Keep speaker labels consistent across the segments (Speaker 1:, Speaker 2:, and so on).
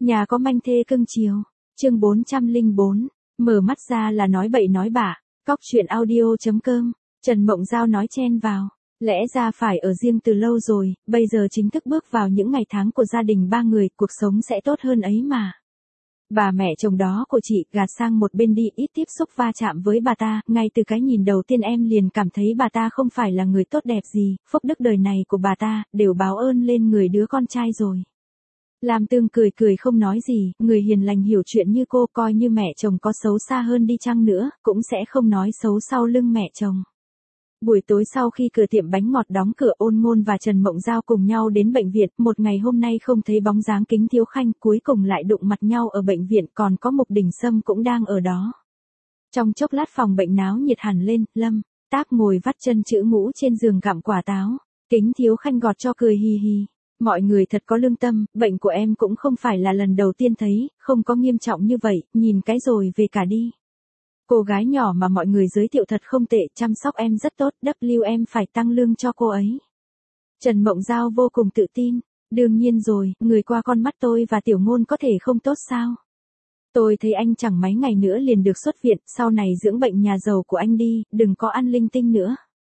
Speaker 1: Nhà có manh thê cưng chiều. Chương 404. Mở mắt ra là nói bậy nói bạ. Cóc truyện audio.com. Trần Mộng Giao nói chen vào. Lẽ ra phải ở riêng từ lâu rồi, bây giờ chính thức bước vào những ngày tháng của gia đình ba người, cuộc sống sẽ tốt hơn ấy mà. Bà mẹ chồng đó của chị gạt sang một bên đi, ít tiếp xúc va chạm với bà ta, ngay từ cái nhìn đầu tiên em liền cảm thấy bà ta không phải là người tốt đẹp gì, phúc đức đời này của bà ta, đều báo ơn lên người đứa con trai rồi. Lam Tương cười cười không nói gì, người hiền lành hiểu chuyện như cô, coi như mẹ chồng có xấu xa hơn đi chăng nữa, cũng sẽ không nói xấu sau lưng mẹ chồng. Buổi tối sau khi cửa tiệm bánh ngọt đóng cửa, Ôn Ngôn và Trần Mộng Giao cùng nhau đến bệnh viện, một ngày hôm nay không thấy bóng dáng Kính Thiếu Khanh, cuối cùng lại đụng mặt nhau ở bệnh viện, còn có Mục Đình Sâm cũng đang ở đó. Trong chốc lát phòng bệnh náo nhiệt hẳn lên, Lâm Táp ngồi vắt chân chữ ngũ trên giường gặm quả táo, Kính Thiếu Khanh gọt cho cười hi hi. Mọi người thật có lương tâm, bệnh của em cũng không phải là lần đầu tiên thấy, không có nghiêm trọng như vậy, nhìn cái rồi về cả đi. Cô gái nhỏ mà mọi người giới thiệu thật không tệ, chăm sóc em rất tốt, em phải tăng lương cho cô ấy. Trần Mộng Giao vô cùng tự tin, đương nhiên rồi, người qua con mắt tôi và Tiểu Ngôn có thể không tốt sao? Tôi thấy anh chẳng mấy ngày nữa liền được xuất viện, sau này dưỡng bệnh nhà giàu của anh đi, đừng có ăn linh tinh nữa.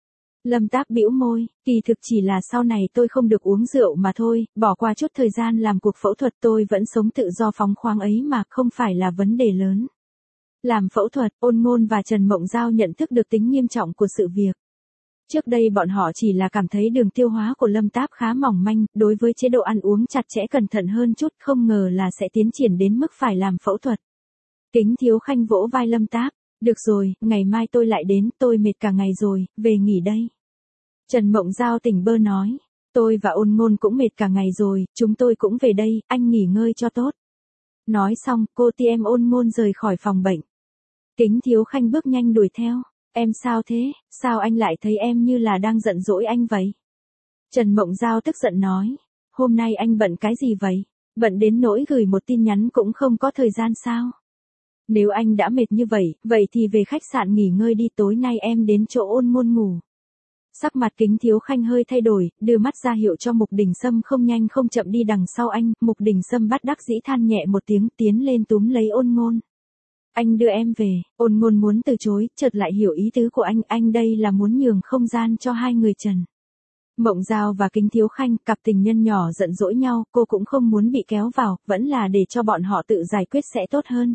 Speaker 1: Lâm Táp bĩu môi, kỳ thực chỉ là sau này tôi không được uống rượu mà thôi, bỏ qua chút thời gian làm cuộc phẫu thuật, tôi vẫn sống tự do phóng khoáng ấy mà, không phải là vấn đề lớn. Làm phẫu thuật, Ôn Ngôn và Trần Mộng Giao nhận thức được tính nghiêm trọng của sự việc. Trước đây bọn họ chỉ là cảm thấy đường tiêu hóa của Lâm Táp khá mỏng manh, đối với chế độ ăn uống chặt chẽ cẩn thận hơn chút, không ngờ là sẽ tiến triển đến mức phải làm phẫu thuật. Kính Thiếu Khanh vỗ vai Lâm Táp, được rồi, ngày mai tôi lại đến, tôi mệt cả ngày rồi, về nghỉ đây. Trần Mộng Giao tỉnh bơ nói, tôi và Ôn Ngôn cũng mệt cả ngày rồi, chúng tôi cũng về đây, anh nghỉ ngơi cho tốt. Nói xong, cô TM Ôn Ngôn rời khỏi phòng bệnh. Kính Thiếu Khanh bước nhanh đuổi theo, em sao thế, sao anh lại thấy em như là đang giận dỗi anh vậy? Trần Mộng Giao tức giận nói, hôm nay anh bận cái gì vậy? Bận đến nỗi gửi một tin nhắn cũng không có thời gian sao? Nếu anh đã mệt như vậy thì về khách sạn nghỉ ngơi đi, tối nay em đến chỗ Ôn Ngôn ngủ. Sắc mặt Kính Thiếu Khanh hơi thay đổi, đưa mắt ra hiệu cho Mục Đình Sâm không nhanh không chậm đi đằng sau anh, Mục Đình Sâm bất đắc dĩ than nhẹ một tiếng, tiến lên túm lấy Ôn Ngôn. Anh đưa em về, Ôn Ngôn muốn từ chối, chợt lại hiểu ý tứ của anh đây là muốn nhường không gian cho hai người Trần Mộng Giao và Kính Thiếu Khanh, cặp tình nhân nhỏ giận dỗi nhau, cô cũng không muốn bị kéo vào, vẫn là để cho bọn họ tự giải quyết sẽ tốt hơn.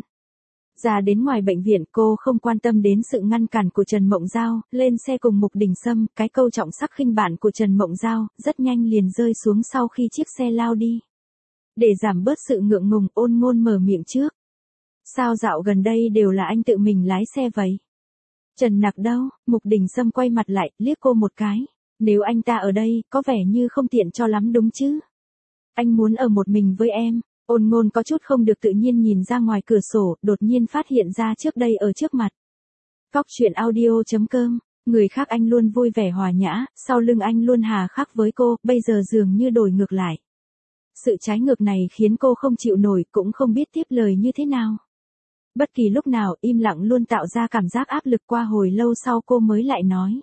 Speaker 1: Ra đến ngoài bệnh viện, cô không quan tâm đến sự ngăn cản của Trần Mộng Giao, lên xe cùng Mục Đình Sâm, cái câu trọng sắc khinh bạn của Trần Mộng Giao, rất nhanh liền rơi xuống sau khi chiếc xe lao đi. Để giảm bớt sự ngượng ngùng, Ôn Ngôn mở miệng trước. Sao dạo gần đây đều là anh tự mình lái xe vậy? Trần Nặc đâu? Mục Đình Sâm quay mặt lại, liếc cô một cái. Nếu anh ta ở đây, có vẻ như không tiện cho lắm đúng chứ? Anh muốn ở một mình với em. Ôn Ngôn có chút không được tự nhiên nhìn ra ngoài cửa sổ, đột nhiên phát hiện ra trước đây ở trước mặt. Cóc truyện audio.com, người khác anh luôn vui vẻ hòa nhã, sau lưng anh luôn hà khắc với cô, bây giờ dường như đổi ngược lại. Sự trái ngược này khiến cô không chịu nổi, cũng không biết tiếp lời như thế nào. Bất kỳ lúc nào, im lặng luôn tạo ra cảm giác áp lực, qua hồi lâu sau cô mới lại nói.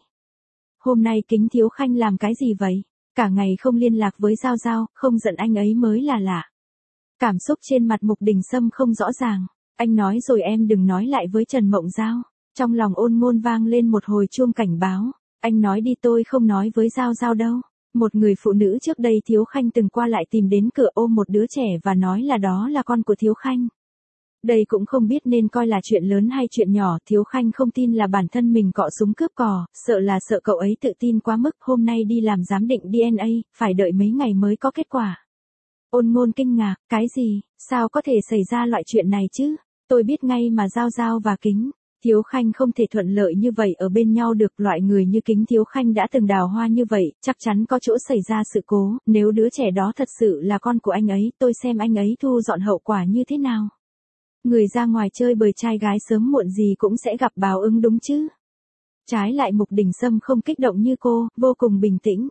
Speaker 1: Hôm nay Kính Thiếu Khanh làm cái gì vậy? Cả ngày không liên lạc với Giao Giao, không giận anh ấy mới là lạ. Cảm xúc trên mặt Mục Đình Sâm không rõ ràng. Anh nói rồi em đừng nói lại với Trần Mộng Giao. Trong lòng Ôn Ngôn vang lên một hồi chuông cảnh báo. Anh nói đi, tôi không nói với Giao Giao đâu. Một người phụ nữ trước đây Thiếu Khanh từng qua lại tìm đến cửa ôm một đứa trẻ và nói là đó là con của Thiếu Khanh. Đây cũng không biết nên coi là chuyện lớn hay chuyện nhỏ, Thiếu Khanh không tin là bản thân mình cọ súng cướp cò, sợ cậu ấy tự tin quá mức, hôm nay đi làm giám định DNA, phải đợi mấy ngày mới có kết quả. Ôn Ngôn kinh ngạc, cái gì, sao có thể xảy ra loại chuyện này chứ? Tôi biết ngay mà Giao Giao và Kính Thiếu Khanh không thể thuận lợi như vậy ở bên nhau được, loại người như Kính Thiếu Khanh đã từng đào hoa như vậy, chắc chắn có chỗ xảy ra sự cố, nếu đứa trẻ đó thật sự là con của anh ấy, tôi xem anh ấy thu dọn hậu quả như thế nào. Người ra ngoài chơi bời trai gái sớm muộn gì cũng sẽ gặp báo ứng đúng chứ. Trái lại Mục Đình Sâm không kích động như cô, vô cùng bình tĩnh.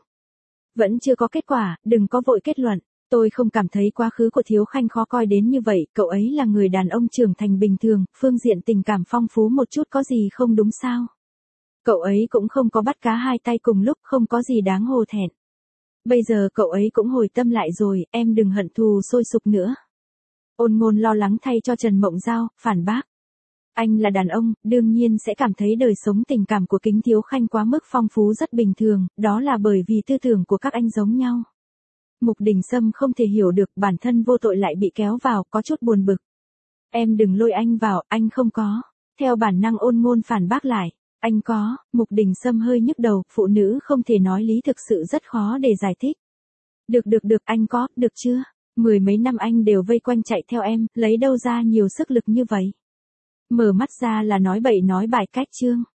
Speaker 1: Vẫn chưa có kết quả, đừng có vội kết luận. Tôi không cảm thấy quá khứ của Thiếu Khanh khó coi đến như vậy, cậu ấy là người đàn ông trưởng thành bình thường, phương diện tình cảm phong phú một chút có gì không đúng sao? Cậu ấy cũng không có bắt cá hai tay cùng lúc, không có gì đáng hổ thẹn. Bây giờ cậu ấy cũng hồi tâm lại rồi, em đừng hận thù sôi sục nữa. Ôn Ngôn lo lắng thay cho Trần Mộng Giao, phản bác. Anh là đàn ông, đương nhiên sẽ cảm thấy đời sống tình cảm của Kính Thiếu Khanh quá mức phong phú rất bình thường, đó là bởi vì tư tưởng của các anh giống nhau. Mục Đình Sâm không thể hiểu được bản thân vô tội lại bị kéo vào, có chút buồn bực. Em đừng lôi anh vào, anh không có. Theo bản năng Ôn Ngôn phản bác lại. Anh có, Mục Đình Sâm hơi nhức đầu, phụ nữ không thể nói lý thực sự rất khó để giải thích. Được, anh có, được chưa? 10 mấy năm anh đều vây quanh chạy theo em, lấy đâu ra nhiều sức lực như vậy? Mở mắt ra là nói bậy nói bại cách chương.